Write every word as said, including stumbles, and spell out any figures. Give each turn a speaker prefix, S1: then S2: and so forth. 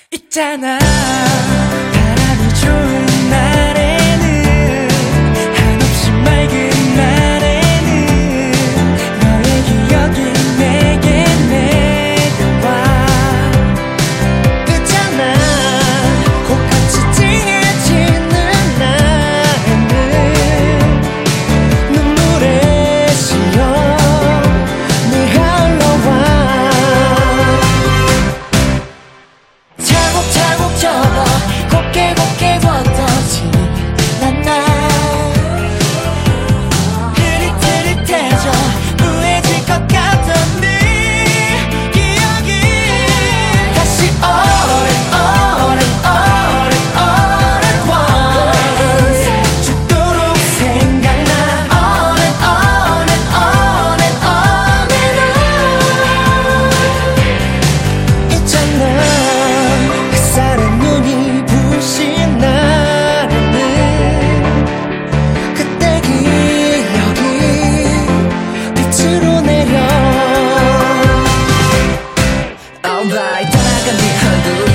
S1: 있잖아 바람이 좋은 날에는 한없이 맑은 날에는 너의 기억이 내게 내려와 있잖아 꽃같이 찡해지는 날에는 눈물에 씌어 네 흘러와 차곡차곡 접어 곱게 곱게 걷어진 난 날 흐릿흐릿해져 우회질 것 같던 네 기억이 다시 오랜 오랜 오랜 오랜 once 죽도록 생각나 오랜 오랜 오랜 오랜 on 있잖아 햇살에 눈이 부신 날에는 그때 기억이 빛으로 내려 Alright 떠나간 네 얼굴